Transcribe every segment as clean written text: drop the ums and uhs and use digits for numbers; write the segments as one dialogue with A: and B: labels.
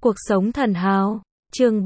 A: Cuộc sống thần hào. Chương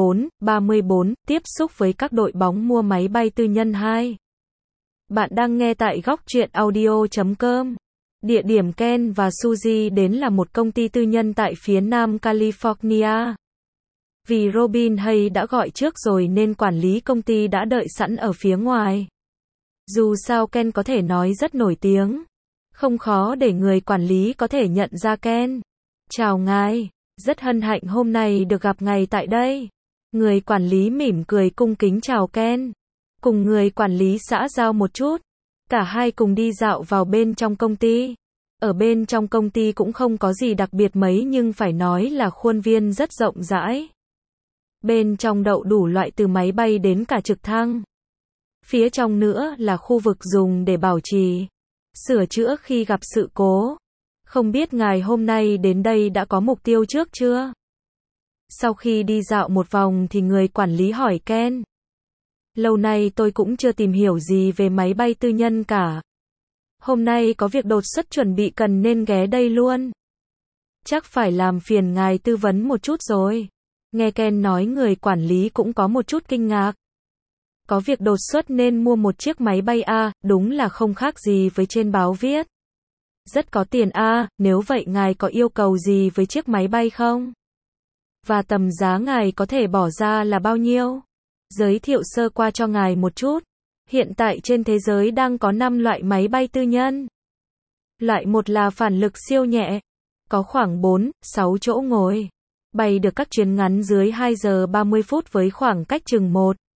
A: 34, tiếp xúc với các đội bóng mua máy bay tư nhân 2. Bạn đang nghe tại góc truyện audio.com. Địa điểm Ken và Suzy đến là một công ty tư nhân tại phía nam California. Vì Robin Hay đã gọi trước rồi nên quản lý công ty đã đợi sẵn ở phía ngoài. Dù sao Ken có thể nói rất nổi tiếng. Không khó để người quản lý có thể nhận ra Ken. Chào ngài. Rất hân hạnh hôm nay được gặp ngài tại đây. Người quản lý mỉm cười cung kính chào Ken. Cùng người quản lý xã giao một chút. Cả hai cùng đi dạo vào bên trong công ty. Ở bên trong công ty cũng không có gì đặc biệt mấy nhưng phải nói là khuôn viên rất rộng rãi. Bên trong đậu đủ loại từ máy bay đến cả trực thăng. Phía trong nữa là khu vực dùng để bảo trì, sửa chữa khi gặp sự cố. Không biết ngài hôm nay đến đây đã có mục tiêu trước chưa? Sau khi đi dạo một vòng thì người quản lý hỏi Ken. Lâu nay tôi cũng chưa tìm hiểu gì về máy bay tư nhân cả. Hôm nay có việc đột xuất chuẩn bị cần nên ghé đây luôn. Chắc phải làm phiền ngài tư vấn một chút rồi. Nghe Ken nói người quản lý cũng có một chút kinh ngạc. Có việc đột xuất nên mua một chiếc máy bay A, đúng là không khác gì với trên báo viết. Rất có tiền A, nếu vậy ngài có yêu cầu gì với chiếc máy bay không? Và tầm giá ngài có thể bỏ ra là bao nhiêu? Giới thiệu sơ qua cho ngài một chút. Hiện tại trên thế giới đang có 5 loại máy bay tư nhân. Loại 1 là phản lực siêu nhẹ, có khoảng 4-6 chỗ ngồi. Bay được các chuyến ngắn dưới 2 giờ 30 phút với khoảng cách chừng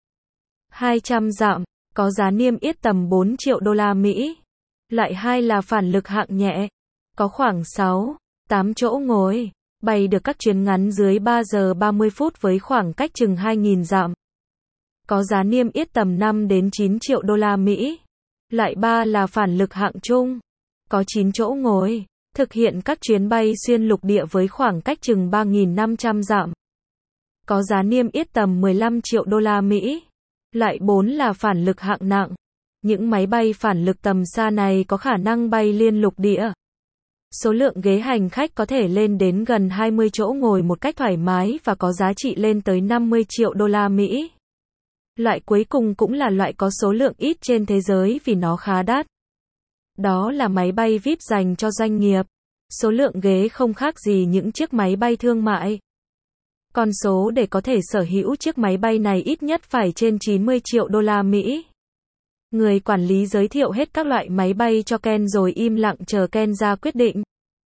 A: 1-200 dặm, có giá niêm yết tầm 4 triệu đô la Mỹ. Loại 2 là phản lực hạng nhẹ, có khoảng 6-8 chỗ ngồi, bay được các chuyến ngắn dưới 3 giờ 30 phút với khoảng cách chừng 2.000 dặm. Có giá niêm yết tầm 5 đến 9 triệu đô la Mỹ. Loại 3 là phản lực hạng trung, có 9 chỗ ngồi, thực hiện các chuyến bay xuyên lục địa với khoảng cách chừng 3.500 dặm. Có giá niêm yết tầm 15 triệu đô la Mỹ. Loại 4 là phản lực hạng nặng. Những máy bay phản lực tầm xa này có khả năng bay liên lục địa. Số lượng ghế hành khách có thể lên đến gần 20 chỗ ngồi một cách thoải mái và có giá trị lên tới 50 triệu đô la Mỹ. Loại cuối cùng cũng là loại có số lượng ít trên thế giới vì nó khá đắt. Đó là máy bay VIP dành cho doanh nghiệp. Số lượng ghế không khác gì những chiếc máy bay thương mại. Con số để có thể sở hữu chiếc máy bay này ít nhất phải trên 90 triệu đô la Mỹ. Người quản lý giới thiệu hết các loại máy bay cho Ken rồi im lặng chờ Ken ra quyết định.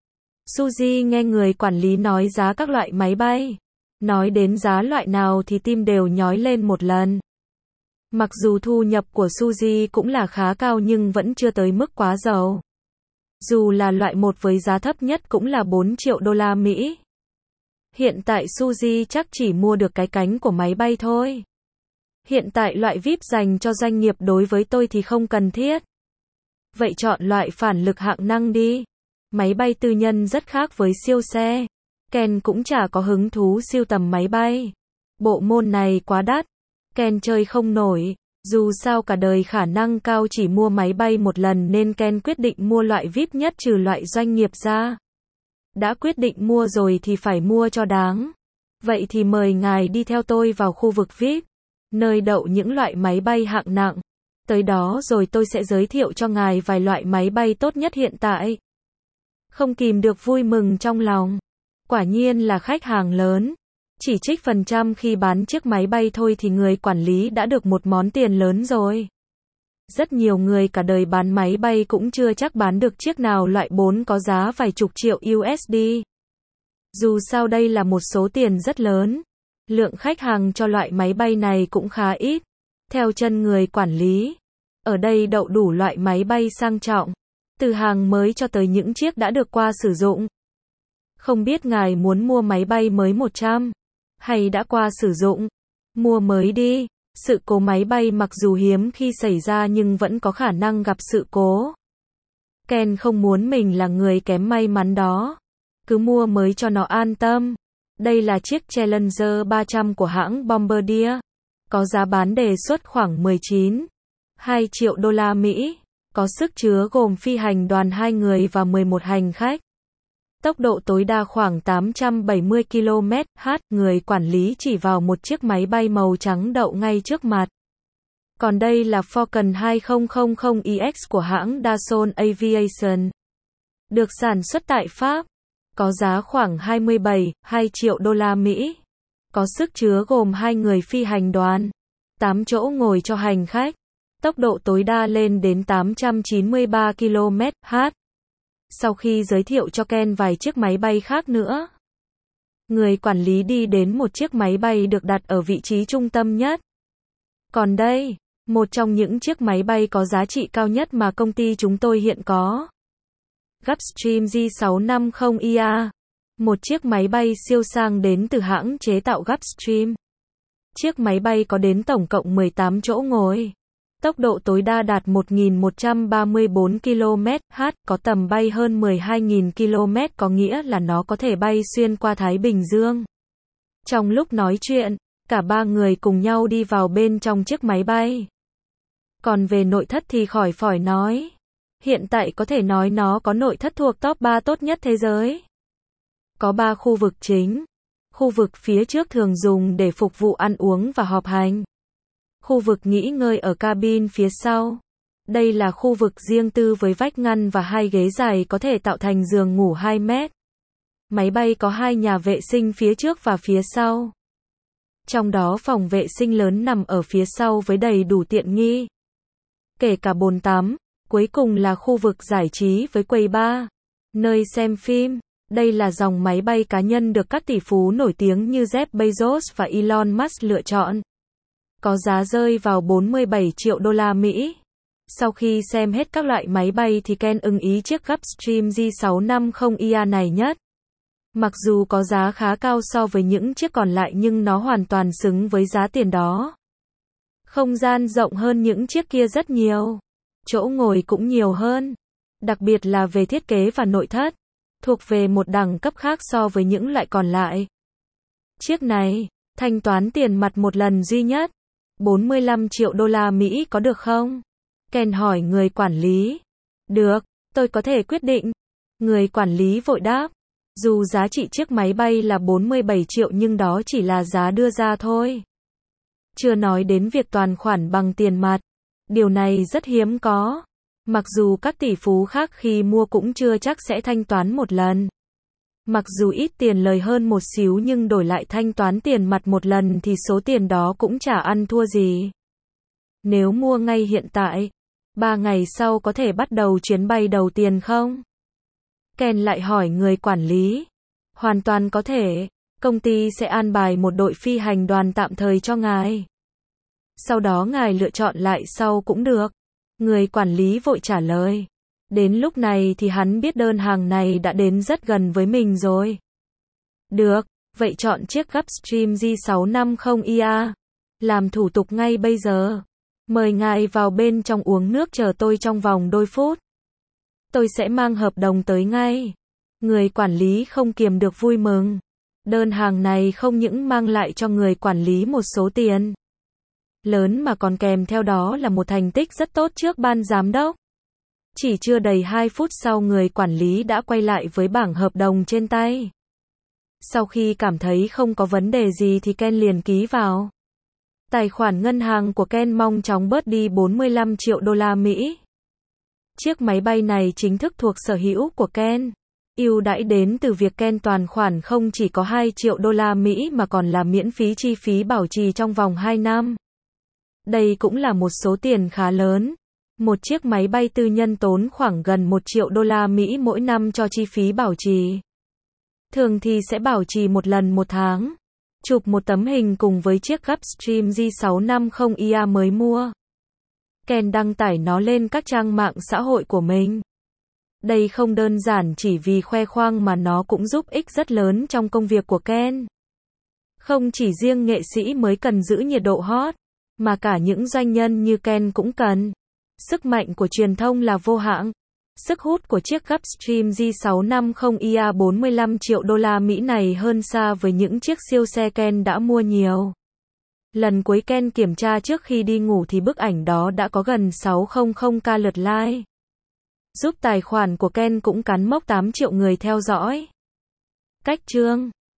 A: Suzy nghe người quản lý nói giá các loại máy bay. Nói đến giá loại nào thì tim đều nhói lên một lần. Mặc dù thu nhập của Suzy cũng là khá cao nhưng vẫn chưa tới mức quá giàu. Dù là loại 1 với giá thấp nhất cũng là 4 triệu đô la Mỹ. Hiện tại Suzy chắc chỉ mua được cái cánh của máy bay thôi. Hiện tại loại VIP dành cho doanh nghiệp đối với tôi thì không cần thiết. Vậy chọn loại phản lực hạng năng đi. Máy bay tư nhân rất khác với siêu xe. Ken cũng chả có hứng thú sưu tầm máy bay. Bộ môn này quá đắt. Ken chơi không nổi. Dù sao cả đời khả năng cao chỉ mua máy bay một lần nên Ken quyết định mua loại VIP nhất trừ loại doanh nghiệp ra. Đã quyết định mua rồi thì phải mua cho đáng. Vậy thì mời ngài đi theo tôi vào khu vực VIP, nơi đậu những loại máy bay hạng nặng. Tới đó rồi tôi sẽ giới thiệu cho ngài vài loại máy bay tốt nhất hiện tại. Không kìm được vui mừng trong lòng. Quả nhiên là khách hàng lớn. Chỉ trích phần trăm khi bán chiếc máy bay thôi thì người quản lý đã được một món tiền lớn rồi. Rất nhiều người cả đời bán máy bay cũng chưa chắc bán được chiếc nào loại 4 có giá vài chục triệu USD. Dù sao đây là một số tiền rất lớn. Lượng khách hàng cho loại máy bay này cũng khá ít. Theo chân người quản lý, ở đây đậu đủ loại máy bay sang trọng, từ hàng mới cho tới những chiếc đã được qua sử dụng. Không biết ngài muốn mua máy bay mới 100 hay đã qua sử dụng? Mua mới đi. Sự cố máy bay mặc dù hiếm khi xảy ra nhưng vẫn có khả năng gặp sự cố. Ken không muốn mình là người kém may mắn đó. Cứ mua mới cho nó an tâm. Đây là chiếc Challenger 300 của hãng Bombardier. Có giá bán đề xuất khoảng 19,2 triệu đô la Mỹ. Có sức chứa gồm phi hành đoàn 2 người và 11 hành khách. Tốc độ tối đa khoảng 870 km/h, người quản lý chỉ vào một chiếc máy bay màu trắng đậu ngay trước mặt. Còn đây là Falcon 2000EX của hãng Dassault Aviation. Được sản xuất tại Pháp. Có giá khoảng 27,2 triệu đô la Mỹ. Có sức chứa gồm 2 người phi hành đoàn, 8 chỗ ngồi cho hành khách. Tốc độ tối đa lên đến 893 km/h. Sau khi giới thiệu cho Ken vài chiếc máy bay khác nữa, người quản lý đi đến một chiếc máy bay được đặt ở vị trí trung tâm nhất. Còn đây, một trong những chiếc máy bay có giá trị cao nhất mà công ty chúng tôi hiện có. Gulfstream G650ER. Một chiếc máy bay siêu sang đến từ hãng chế tạo Gulfstream. Chiếc máy bay có đến tổng cộng 18 chỗ ngồi. Tốc độ tối đa đạt 1.134 km/h, có tầm bay hơn 12.000 km, có nghĩa là nó có thể bay xuyên qua Thái Bình Dương. Trong lúc nói chuyện, cả ba người cùng nhau đi vào bên trong chiếc máy bay. Còn về nội thất thì khỏi phải nói. Hiện tại có thể nói nó có nội thất thuộc top 3 tốt nhất thế giới. Có 3 khu vực chính. Khu vực phía trước thường dùng để phục vụ ăn uống và họp hành. Khu vực nghỉ ngơi ở cabin phía sau. Đây là khu vực riêng tư với vách ngăn và 2 ghế dài có thể tạo thành giường ngủ 2 mét. Máy bay có 2 nhà vệ sinh phía trước và phía sau. Trong đó phòng vệ sinh lớn nằm ở phía sau với đầy đủ tiện nghi, kể cả bồn tắm. Cuối cùng là khu vực giải trí với quầy bar, nơi xem phim. Đây là dòng máy bay cá nhân được các tỷ phú nổi tiếng như Jeff Bezos và Elon Musk lựa chọn. Có giá rơi vào 47 triệu đô la Mỹ. Sau khi xem hết các loại máy bay thì Ken ưng ý chiếc Gulfstream G650ER này nhất. Mặc dù có giá khá cao so với những chiếc còn lại nhưng nó hoàn toàn xứng với giá tiền đó. Không gian rộng hơn những chiếc kia rất nhiều. Chỗ ngồi cũng nhiều hơn. Đặc biệt là về thiết kế và nội thất. Thuộc về một đẳng cấp khác so với những loại còn lại. Chiếc này, thanh toán tiền mặt một lần duy nhất. 45 triệu đô la Mỹ có được không? Ken hỏi người quản lý. Được, tôi có thể quyết định. Người quản lý vội đáp. Dù giá trị chiếc máy bay là 47 triệu nhưng đó chỉ là giá đưa ra thôi. Chưa nói đến việc toàn khoản bằng tiền mặt. Điều này rất hiếm có. Mặc dù các tỷ phú khác khi mua cũng chưa chắc sẽ thanh toán một lần. Mặc dù ít tiền lời hơn một xíu nhưng đổi lại thanh toán tiền mặt một lần thì số tiền đó cũng chả ăn thua gì. Nếu mua ngay hiện tại, 3 ngày sau có thể bắt đầu chuyến bay đầu tiên không? Ken lại hỏi người quản lý. Hoàn toàn có thể, công ty sẽ an bài một đội phi hành đoàn tạm thời cho ngài. Sau đó ngài lựa chọn lại sau cũng được. Người quản lý vội trả lời. Đến lúc này thì hắn biết đơn hàng này đã đến rất gần với mình rồi. Được, vậy chọn chiếc Gulfstream G650ER. Làm thủ tục ngay bây giờ. Mời ngài vào bên trong uống nước chờ tôi trong vòng đôi phút. Tôi sẽ mang hợp đồng tới ngay. Người quản lý không kiềm được vui mừng. Đơn hàng này không những mang lại cho người quản lý một số tiền lớn mà còn kèm theo đó là một thành tích rất tốt trước ban giám đốc. Chỉ chưa đầy 2 phút sau người quản lý đã quay lại với bảng hợp đồng trên tay. Sau khi cảm thấy không có vấn đề gì thì Ken liền ký vào. Tài khoản ngân hàng của Ken mau chóng bớt đi 45 triệu đô la Mỹ. Chiếc máy bay này chính thức thuộc sở hữu của Ken. Ưu đãi đến từ việc Ken toàn khoản không chỉ có 2 triệu đô la Mỹ mà còn là miễn phí chi phí bảo trì trong vòng 2 năm. Đây cũng là một số tiền khá lớn. Một chiếc máy bay tư nhân tốn khoảng gần 1 triệu đô la Mỹ mỗi năm cho chi phí bảo trì. Thường thì sẽ bảo trì một lần một tháng. Chụp một tấm hình cùng với chiếc Gulfstream G650ER mới mua. Ken đăng tải nó lên các trang mạng xã hội của mình. Đây không đơn giản chỉ vì khoe khoang mà nó cũng giúp ích rất lớn trong công việc của Ken. Không chỉ riêng nghệ sĩ mới cần giữ nhiệt độ hot, mà cả những doanh nhân như Ken cũng cần. Sức mạnh của truyền thông là vô hạn. Sức hút của chiếc Gulfstream G650ER 45 triệu đô la Mỹ này hơn xa với những chiếc siêu xe Ken đã mua nhiều. Lần cuối Ken kiểm tra trước khi đi ngủ thì bức ảnh đó đã có gần 600k lượt like. Giúp tài khoản của Ken cũng cán mốc 8 triệu người theo dõi. Cách chương